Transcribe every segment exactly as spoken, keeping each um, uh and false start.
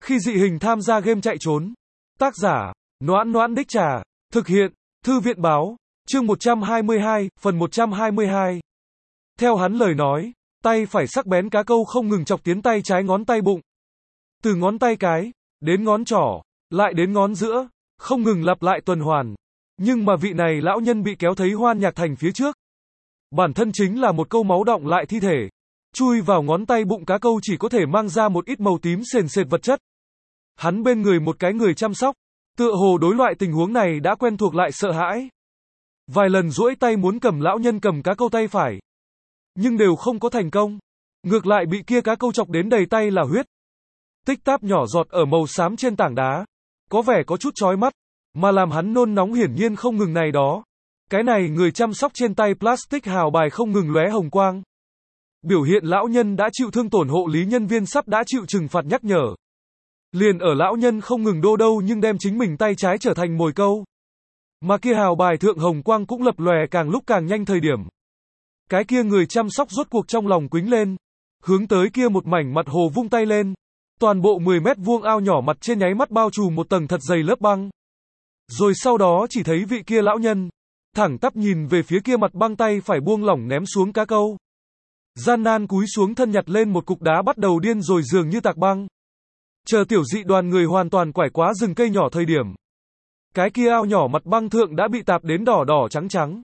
Khi dị hình tham gia game chạy trốn. Tác giả, Noãn Noãn Đích Trà. Thực hiện, Thư viện Báo. Chương một trăm hai mươi hai, phần một trăm hai mươi hai. Theo hắn lời nói, tay phải sắc bén cá câu không ngừng chọc tiến tay trái ngón tay bụng. Từ ngón tay cái, đến ngón trỏ, lại đến ngón giữa, không ngừng lặp lại tuần hoàn. Nhưng mà vị này lão nhân bị kéo thấy Hoan Nhạc Thành phía trước. Bản thân chính là một câu máu đọng lại thi thể. Chui vào ngón tay bụng cá câu chỉ có thể mang ra một ít màu tím sền sệt vật chất. Hắn bên người một cái người chăm sóc, tựa hồ đối loại tình huống này đã quen thuộc lại sợ hãi. Vài lần duỗi tay muốn cầm lão nhân cầm cá câu tay phải, nhưng đều không có thành công. Ngược lại bị kia cá câu chọc đến đầy tay là huyết. Tích táp nhỏ giọt ở màu xám trên tảng đá, có vẻ có chút chói mắt, mà làm hắn nôn nóng hiển nhiên không ngừng này đó. Cái này người chăm sóc trên tay plastic hào bài không ngừng lóe hồng quang. Biểu hiện lão nhân đã chịu thương tổn, hộ lý nhân viên sắp đã chịu trừng phạt nhắc nhở. Liền ở lão nhân không ngừng đô đâu nhưng đem chính mình tay trái trở thành mồi câu. Mà kia hào bài thượng hồng quang cũng lập lòe càng lúc càng nhanh thời điểm. Cái kia người chăm sóc rốt cuộc trong lòng quính lên. Hướng tới kia một mảnh mặt hồ vung tay lên. Toàn bộ mười mét vuông ao nhỏ mặt trên nháy mắt bao trùm một tầng thật dày lớp băng. Rồi sau đó chỉ thấy vị kia lão nhân thẳng tắp nhìn về phía kia mặt băng, tay phải buông lỏng ném xuống cá câu. Gian nan cúi xuống thân nhặt lên một cục đá, bắt đầu điên rồi dường như tạc băng. Chờ tiểu dị đoàn người hoàn toàn quải quá rừng cây nhỏ thời điểm. Cái kia ao nhỏ mặt băng thượng đã bị tạp đến đỏ đỏ trắng trắng.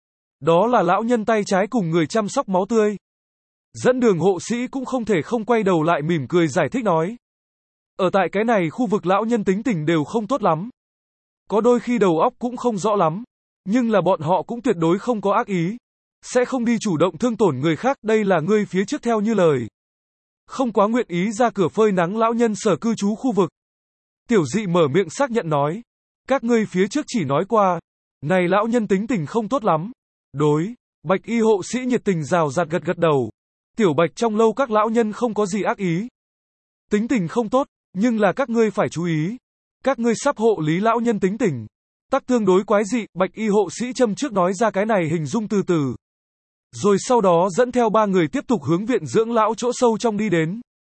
Đó là lão nhân tay trái cùng người chăm sóc máu tươi. Dẫn đường hộ sĩ cũng không thể không quay đầu lại mỉm cười giải thích nói. Ở tại cái này khu vực lão nhân tính tình đều không tốt lắm. Có đôi khi đầu óc cũng không rõ lắm. Nhưng là bọn họ cũng tuyệt đối không có ác ý. Sẽ không đi chủ động thương tổn người khác, đây là ngươi phía trước theo như lời. Không quá nguyện ý ra cửa phơi nắng lão nhân sở cư trú khu vực. Tiểu dị mở miệng xác nhận nói. Các ngươi phía trước chỉ nói qua. Này lão nhân tính tình không tốt lắm. Đối, bạch y hộ sĩ nhiệt tình rào rạt gật gật đầu. Tiểu bạch trong lâu các lão nhân không có gì ác ý. Tính tình không tốt, nhưng là các ngươi phải chú ý. Các ngươi sắp hộ lý lão nhân tính tình. Tắc tương đối quái dị, bạch y hộ sĩ châm trước nói ra cái này hình dung từ từ. Rồi sau đó dẫn theo ba người tiếp tục hướng viện dưỡng lão chỗ sâu trong đi đến.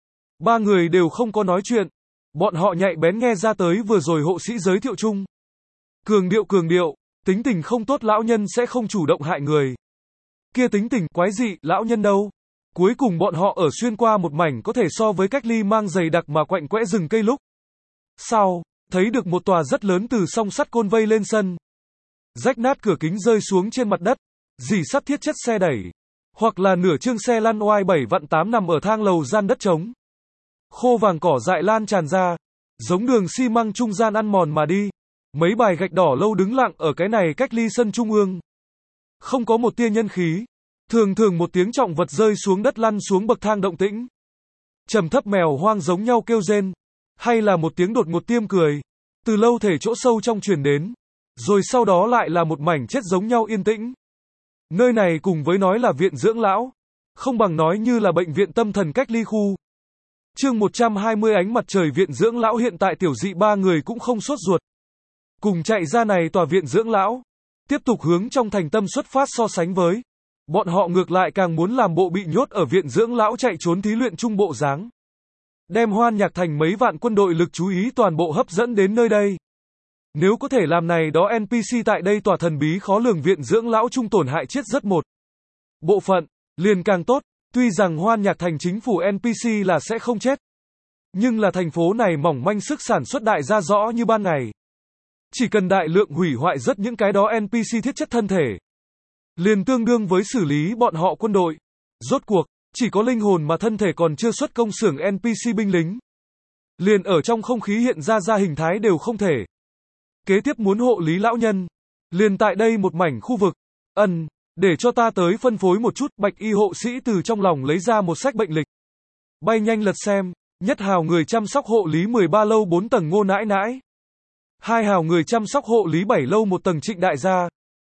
Ba người đều không có nói chuyện. Bọn họ nhạy bén nghe ra tới vừa rồi hộ sĩ giới thiệu chung. Cường điệu cường điệu, tính tình không tốt lão nhân sẽ không chủ động hại người. Kia tính tình quái dị, lão nhân đâu? Cuối cùng bọn họ ở xuyên qua một mảnh có thể so với cách ly mang dày đặc mà quạnh quẽ rừng cây lúc. Sau, thấy được một tòa rất lớn từ song sắt côn vây lên sân. Rách nát cửa kính rơi xuống trên mặt đất. Dì sắt thiết chất xe đẩy. Hoặc là nửa chương xe lăn oai bảy vặn tám nằm ở thang lầu gian đất trống. Khô vàng cỏ dại lan tràn ra. Giống đường xi măng trung gian ăn mòn mà đi. Mấy bài gạch đỏ lâu đứng lặng ở cái này cách ly sân trung ương. Không có một tia nhân khí. Thường thường một tiếng trọng vật rơi xuống đất lăn xuống bậc thang động tĩnh. Trầm thấp mèo hoang giống nhau kêu rên. Hay là một tiếng đột ngột tiêm cười. Từ lâu thể chỗ sâu trong truyền đến. Rồi sau đó lại là một mảnh chết giống nhau yên tĩnh. Nơi này cùng với nói là viện dưỡng lão. Không bằng nói như là bệnh viện tâm thần cách ly khu. Chương một trăm hai mươi ánh mặt trời viện dưỡng lão hiện tại tiểu dị ba người cũng không sốt ruột. Cùng chạy ra này tòa viện dưỡng lão. Tiếp tục hướng trong thành tâm xuất phát so sánh với. Bọn họ ngược lại càng muốn làm bộ bị nhốt ở viện dưỡng lão chạy trốn thí luyện trung bộ dáng. Đem Hoan Nhạc Thành mấy vạn quân đội lực chú ý toàn bộ hấp dẫn đến nơi đây. Nếu có thể làm này đó en pê xê tại đây tòa thần bí khó lường viện dưỡng lão trung tổn hại chết rất một bộ phận, liền càng tốt. Tuy rằng Hoan Nhạc Thành chính phủ en pê xê là sẽ không chết. Nhưng là thành phố này mỏng manh sức sản xuất đại ra rõ như ban ngày. Chỉ cần đại lượng hủy hoại rất những cái đó en pê xê thiết chất thân thể. Liền tương đương với xử lý bọn họ quân đội. Rốt cuộc, chỉ có linh hồn mà thân thể còn chưa xuất công xưởng en pê xê binh lính. Liền ở trong không khí hiện ra ra hình thái đều không thể. Kế tiếp muốn hộ lý lão nhân. Liền tại đây một mảnh khu vực. Ân, để cho ta tới phân phối một chút. Bạch y hộ sĩ từ trong lòng lấy ra một sách bệnh lịch. Bay nhanh lật xem. Nhất hào người chăm sóc hộ lý mười ba lâu bốn tầng Ngô Nãi Nãi. Hai hào người chăm sóc hộ lý bảy lâu một tầng Trịnh Đại Gia.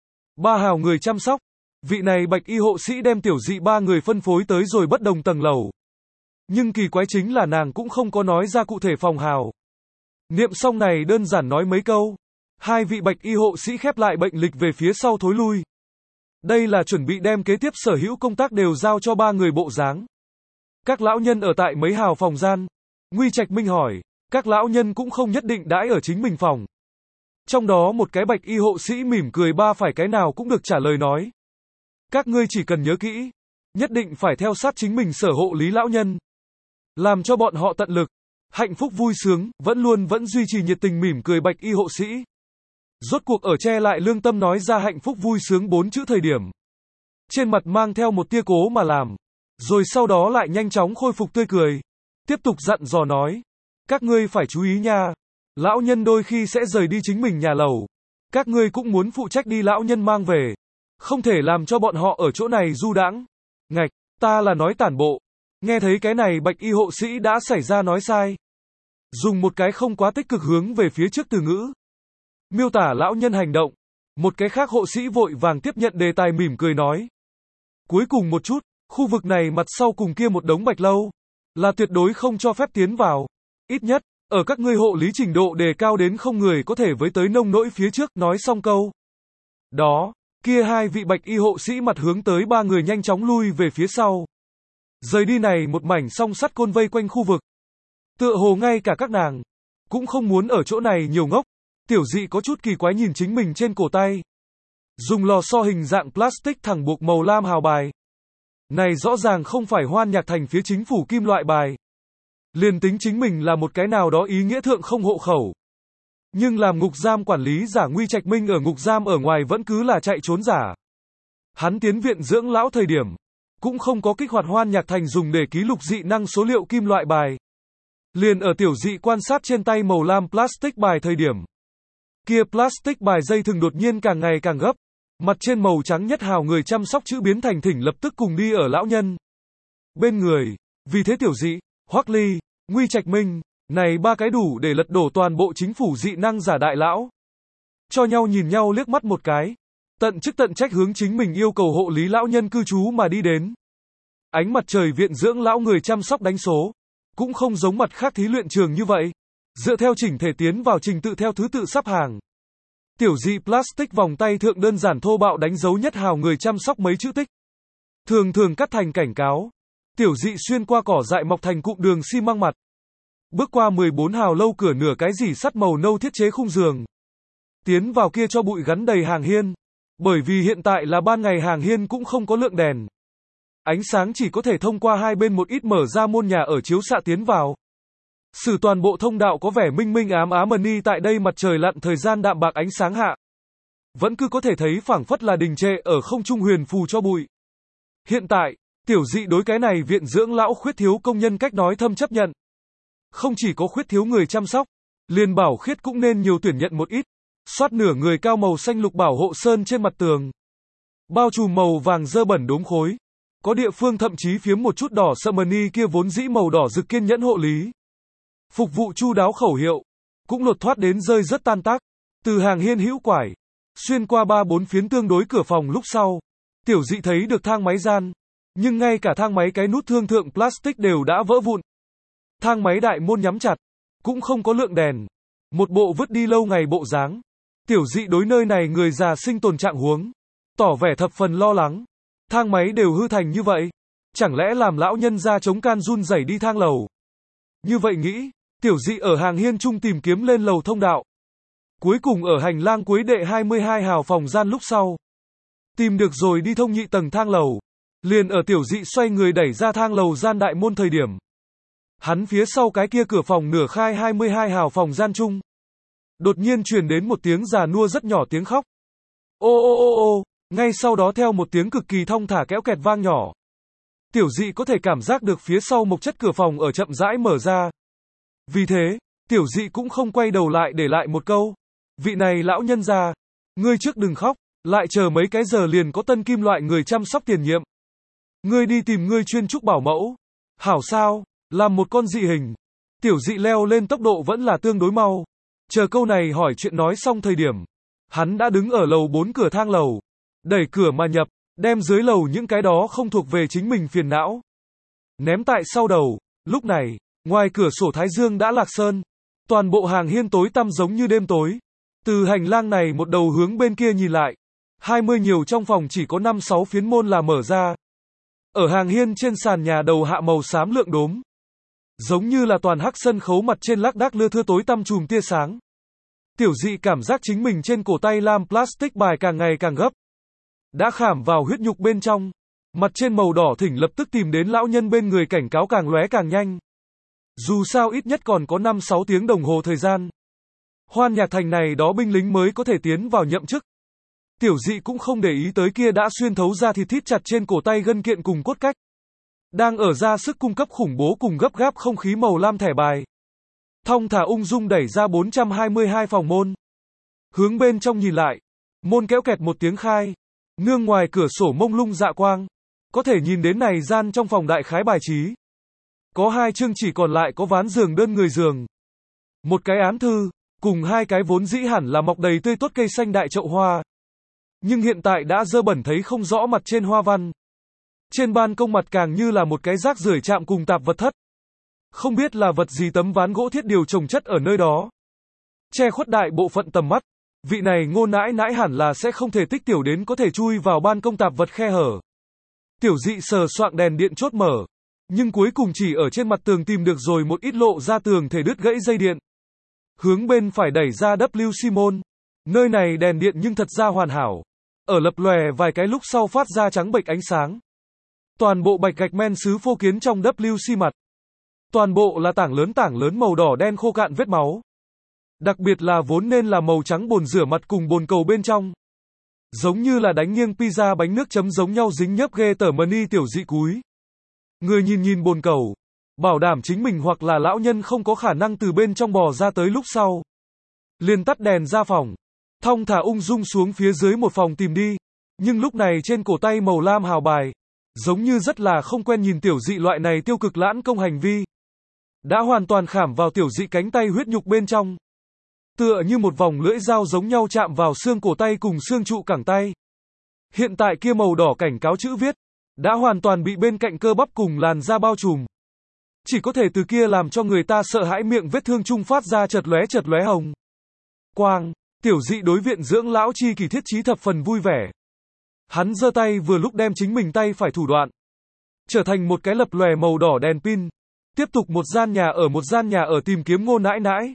Ba hào người chăm sóc. Vị này bạch y hộ sĩ đem tiểu dị ba người phân phối tới rồi bất đồng tầng lầu. Nhưng kỳ quái chính là nàng cũng không có nói ra cụ thể phòng hào. Niệm xong này đơn giản nói mấy câu. Hai vị bạch y hộ sĩ khép lại bệnh lịch về phía sau thối lui. Đây là chuẩn bị đem kế tiếp sở hữu công tác đều giao cho ba người bộ dáng. Các lão nhân ở tại mấy hào phòng gian. Nguy Trạch Minh hỏi. Các lão nhân cũng không nhất định đãi ở chính mình phòng. Trong đó một cái bạch y hộ sĩ mỉm cười ba phải cái nào cũng được trả lời nói. Các ngươi chỉ cần nhớ kỹ, nhất định phải theo sát chính mình sở hộ lý lão nhân. Làm cho bọn họ tận lực, hạnh phúc vui sướng, vẫn luôn vẫn duy trì nhiệt tình mỉm cười bạch y hộ sĩ. Rốt cuộc ở che lại lương tâm nói ra hạnh phúc vui sướng bốn chữ thời điểm. Trên mặt mang theo một tia cố mà làm. Rồi sau đó lại nhanh chóng khôi phục tươi cười. Tiếp tục dặn dò nói. Các ngươi phải chú ý nha. Lão nhân đôi khi sẽ rời đi chính mình nhà lầu. Các ngươi cũng muốn phụ trách đi lão nhân mang về. Không thể làm cho bọn họ ở chỗ này du đãng. Ngạch, ta là nói tản bộ. Nghe thấy cái này bạch y hộ sĩ đã xảy ra nói sai. Dùng một cái không quá tích cực hướng về phía trước từ ngữ. Miêu tả lão nhân hành động. Một cái khác hộ sĩ vội vàng tiếp nhận đề tài mỉm cười nói. Cuối cùng một chút, khu vực này mặt sau cùng kia một đống bạch lâu. Là tuyệt đối không cho phép tiến vào. Ít nhất, ở các ngươi hộ lý trình độ đề cao đến không người có thể với tới nông nỗi phía trước nói xong câu. Đó, kia hai vị bạch y hộ sĩ mặt hướng tới ba người nhanh chóng lui về phía sau. Rời đi này một mảnh song sắt côn vây quanh khu vực. Tựa hồ ngay cả các nàng, cũng không muốn ở chỗ này nhiều ngốc. Tiểu dị có chút kỳ quái nhìn chính mình trên cổ tay. Dùng lò xo hình dạng plastic thẳng buộc màu lam hào bài. Này rõ ràng không phải Hoan Nhạc Thành phía chính phủ kim loại bài. Liền tính chính mình là một cái nào đó ý nghĩa thượng không hộ khẩu. Nhưng làm ngục giam quản lý giả Nguy Trạch Minh ở ngục giam ở ngoài vẫn cứ là chạy trốn giả. Hắn tiến viện dưỡng lão thời điểm, cũng không có kích hoạt Hoan Nhạc Thành dùng để ký lục dị năng số liệu kim loại bài. Liền ở tiểu dị quan sát trên tay màu lam plastic bài thời điểm. Kia plastic bài dây thừng đột nhiên càng ngày càng gấp. Mặt trên màu trắng nhất hào người chăm sóc chữ biến thành thỉnh lập tức cùng đi ở lão nhân bên người. Vì thế tiểu dị, Hoắc Ly, Nguy Trạch Minh, này ba cái đủ để lật đổ toàn bộ chính phủ dị năng giả đại lão. Cho nhau nhìn nhau liếc mắt một cái. Tận chức tận trách hướng chính mình yêu cầu hộ lý lão nhân cư trú mà đi đến. Ánh mặt trời viện dưỡng lão người chăm sóc đánh số. Cũng không giống mặt khác thí luyện trường như vậy. Dựa theo chỉnh thể tiến vào trình tự theo thứ tự sắp hàng. Tiểu dị plastic vòng tay thượng đơn giản thô bạo đánh dấu nhất hào người chăm sóc mấy chữ tích. Thường thường cắt thành cảnh cáo. Tiểu dị xuyên qua cỏ dại mọc thành cụm đường xi măng mặt. Bước qua mười bốn hào lâu cửa nửa cái dỉ sắt màu nâu thiết chế khung giường. Tiến vào kia cho bụi gắn đầy hàng hiên. Bởi vì hiện tại là ban ngày hàng hiên cũng không có lượng đèn. Ánh sáng chỉ có thể thông qua hai bên một ít mở ra môn nhà ở chiếu xạ tiến vào. Sử toàn bộ thông đạo có vẻ minh minh ám ám mờ tại đây mặt trời lặn thời gian đạm bạc ánh sáng hạ. Vẫn cứ có thể thấy phảng phất là đình trệ ở không trung huyền phù cho bụi. Hiện tại, tiểu dị đối cái này viện dưỡng lão khuyết thiếu công nhân cách nói thâm chấp nhận. Không chỉ có khuyết thiếu người chăm sóc, liền bảo khiết cũng nên nhiều tuyển nhận một ít. Soát nửa người cao màu xanh lục bảo hộ sơn trên mặt tường. Bao trùm màu vàng dơ bẩn đốm khối. Có địa phương thậm chí phiếm một chút đỏ sậm mờ kia vốn dĩ màu đỏ rực kiên nhẫn hộ lý. Phục vụ chu đáo khẩu hiệu, cũng lột thoát đến rơi rất tan tác. Từ hàng hiên hữu quải, xuyên qua ba bốn phiến tương đối cửa phòng lúc sau. Tiểu dị thấy được thang máy gian. Nhưng ngay cả thang máy cái nút thương thượng plastic đều đã vỡ vụn. Thang máy đại môn nhắm chặt, cũng không có lượng đèn. Một bộ vứt đi lâu ngày bộ dáng. Tiểu dị đối nơi này người già sinh tồn trạng huống. Tỏ vẻ thập phần lo lắng. Thang máy đều hư thành như vậy. Chẳng lẽ làm lão nhân ra chống can run rẩy đi thang lầu. Như vậy nghĩ, tiểu dị ở hàng hiên trung tìm kiếm lên lầu thông đạo. Cuối cùng ở hành lang cuối đệ hai mươi hai hào phòng gian lúc sau. Tìm được rồi đi thông nhị tầng thang lầu. Liền ở tiểu dị xoay người đẩy ra thang lầu gian đại môn thời điểm. Hắn phía sau cái kia cửa phòng nửa khai hai mươi hai hào phòng gian chung. Đột nhiên truyền đến một tiếng già nua rất nhỏ tiếng khóc. Ô ô ô ô, ngay sau đó theo một tiếng cực kỳ thong thả kéo kẹt vang nhỏ. Tiểu dị có thể cảm giác được phía sau một chất cửa phòng ở chậm rãi mở ra. Vì thế, tiểu dị cũng không quay đầu lại để lại một câu. Vị này lão nhân già, ngươi trước đừng khóc, lại chờ mấy cái giờ liền có tân kim loại người chăm sóc tiền nhiệm. Ngươi đi tìm ngươi chuyên trúc bảo mẫu. Hảo sao, làm một con dị hình. Tiểu dị leo lên tốc độ vẫn là tương đối mau. Chờ câu này hỏi chuyện nói xong thời điểm. Hắn đã đứng ở lầu bốn cửa thang lầu. Đẩy cửa mà nhập, đem dưới lầu những cái đó không thuộc về chính mình phiền não. Ném tại sau đầu, lúc này, ngoài cửa sổ Thái Dương đã lạc sơn. Toàn bộ hàng hiên tối tăm giống như đêm tối. Từ hành lang này một đầu hướng bên kia nhìn lại. hai mươi nhiều trong phòng chỉ có năm sáu phiến môn là mở ra. Ở hàng hiên trên sàn nhà đầu hạ màu xám lượng đốm. Giống như là toàn hắc sân khấu mặt trên lác đác lưa thưa tối tăm chùm tia sáng. Tiểu dị cảm giác chính mình trên cổ tay lam plastic bài càng ngày càng gấp. Đã khảm vào huyết nhục bên trong. Mặt trên màu đỏ thỉnh lập tức tìm đến lão nhân bên người cảnh cáo càng lóe càng nhanh. Dù sao ít nhất còn có năm sáu tiếng đồng hồ thời gian. Hoan Nhạc Thành này đó binh lính mới có thể tiến vào nhậm chức. Tiểu dị cũng không để ý tới kia đã xuyên thấu ra thịt thít chặt trên cổ tay gân kiện cùng cốt cách. Đang ở ra sức cung cấp khủng bố cùng gấp gáp không khí màu lam thẻ bài. Thong thả ung dung đẩy ra bốn trăm hai mươi hai phòng môn. Hướng bên trong nhìn lại. Môn kéo kẹt một tiếng khai. Nương ngoài cửa sổ mông lung dạ quang. Có thể nhìn đến này gian trong phòng đại khái bài trí. Có hai chương chỉ còn lại có ván giường đơn người giường. Một cái án thư. Cùng hai cái vốn dĩ hẳn là mọc đầy tươi tốt cây xanh đại chậu hoa. Nhưng hiện tại đã dơ bẩn thấy không rõ mặt trên hoa văn. Trên ban công mặt càng như là một cái rác rưởi chạm cùng tạp vật thất. Không biết là vật gì tấm ván gỗ thiết điều trồng chất ở nơi đó. Che khuất đại bộ phận tầm mắt. Vị này Ngô nãi nãi hẳn là sẽ không thể tích tiểu đến có thể chui vào ban công tạp vật khe hở. Tiểu dị sờ soạng đèn điện chốt mở. Nhưng cuối cùng chỉ ở trên mặt tường tìm được rồi một ít lộ ra tường thể đứt gãy dây điện. Hướng bên phải đẩy ra W C môn. Nơi này đèn điện nhưng thật ra hoàn hảo. Ở lập lòe vài cái lúc sau phát ra trắng bệch ánh sáng. Toàn bộ bạch gạch men sứ phô kiến trong W C mặt. Toàn bộ là tảng lớn tảng lớn màu đỏ đen khô cạn vết máu. Đặc biệt là vốn nên là màu trắng bồn rửa mặt cùng bồn cầu bên trong. Giống như là đánh nghiêng pizza bánh nước chấm giống nhau dính nhớp ghê tởm mani tiểu dị cúi. Người nhìn nhìn bồn cầu. Bảo đảm chính mình hoặc là lão nhân không có khả năng từ bên trong bò ra tới lúc sau. Liền tắt đèn ra phòng. Thong thả ung dung xuống phía dưới một phòng tìm đi. Nhưng lúc này trên cổ tay màu lam hào bài. Giống như rất là không quen nhìn tiểu dị loại này tiêu cực lãn công hành vi. Đã hoàn toàn khảm vào tiểu dị cánh tay huyết nhục bên trong. Tựa như một vòng lưỡi dao giống nhau chạm vào xương cổ tay cùng xương trụ cẳng tay. Hiện tại kia màu đỏ cảnh cáo chữ viết. Đã hoàn toàn bị bên cạnh cơ bắp cùng làn da bao trùm. Chỉ có thể từ kia làm cho người ta sợ hãi miệng vết thương trung phát ra chật lóe chật lóe hồng. Quang, tiểu dị đối viện dưỡng lão chi kỳ thiết trí thập phần vui vẻ. Hắn giơ tay vừa lúc đem chính mình tay phải thủ đoạn. Trở thành một cái lập lòe màu đỏ đèn pin. Tiếp tục một gian nhà ở một gian nhà ở tìm kiếm Ngô nãi nãi.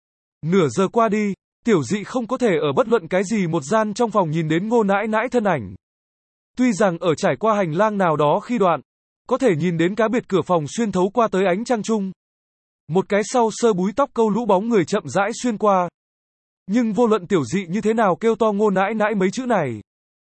Nửa giờ qua đi, tiểu dị không có thể ở bất luận cái gì một gian trong phòng nhìn đến Ngô nãi nãi thân ảnh. Tuy rằng ở trải qua hành lang nào đó khi đoạn, có thể nhìn đến cá biệt cửa phòng xuyên thấu qua tới ánh trăng trung. Một cái sau sơ búi tóc câu lũ bóng người chậm rãi xuyên qua. Nhưng vô luận tiểu dị như thế nào kêu to Ngô nãi nãi mấy chữ này.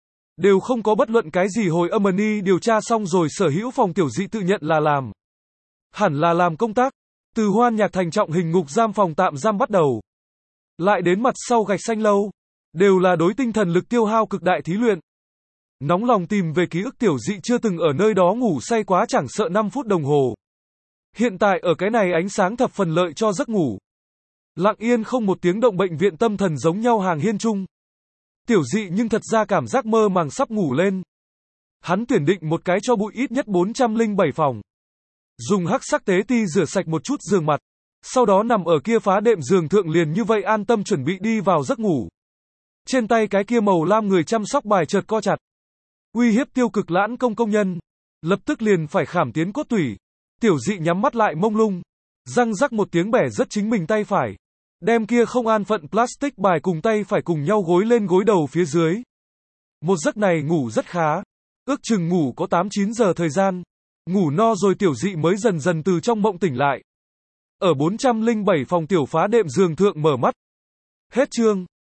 Đều không có bất luận cái gì hồi âm ni điều tra xong rồi sở hữu phòng tiểu dị tự nhận là làm. Hẳn là làm công tác. Từ Hoan Nhạc Thành trọng hình ngục giam phòng tạm giam bắt đầu. Lại đến mặt sau gạch xanh lâu. Đều là đối tinh thần lực tiêu hao cực đại thí luyện. Nóng lòng tìm về ký ức tiểu dị chưa từng ở nơi đó ngủ say quá chẳng sợ năm phút đồng hồ. Hiện tại ở cái này ánh sáng thập phần lợi cho giấc ngủ. Lặng yên không một tiếng động bệnh viện tâm thần giống nhau hàng hiên chung. Tiểu dị nhưng thật ra cảm giác mơ màng sắp ngủ lên. Hắn tuyển định một cái cho bụi ít nhất bốn trăm lẻ bảy phòng. Dùng hắc sắc tế ti rửa sạch một chút giường mặt. Sau đó nằm ở kia phá đệm giường thượng liền như vậy an tâm chuẩn bị đi vào giấc ngủ. Trên tay cái kia màu lam người chăm sóc bài chợt co chặt. Uy hiếp tiêu cực lãn công công nhân. Lập tức liền phải khảm tiến cốt tủy. Tiểu dị nhắm mắt lại mông lung. Răng rắc một tiếng bẻ rất chính mình tay phải. Đem kia không an phận plastic bài cùng tay phải cùng nhau gối lên gối đầu phía dưới. Một giấc này ngủ rất khá. Ước chừng ngủ có tám chín giờ thời gian. Ngủ no rồi tiểu dị mới dần dần từ trong mộng tỉnh lại. Ở bốn trăm lẻ bảy phòng tiểu phá đệm giường thượng mở mắt. Hết chương.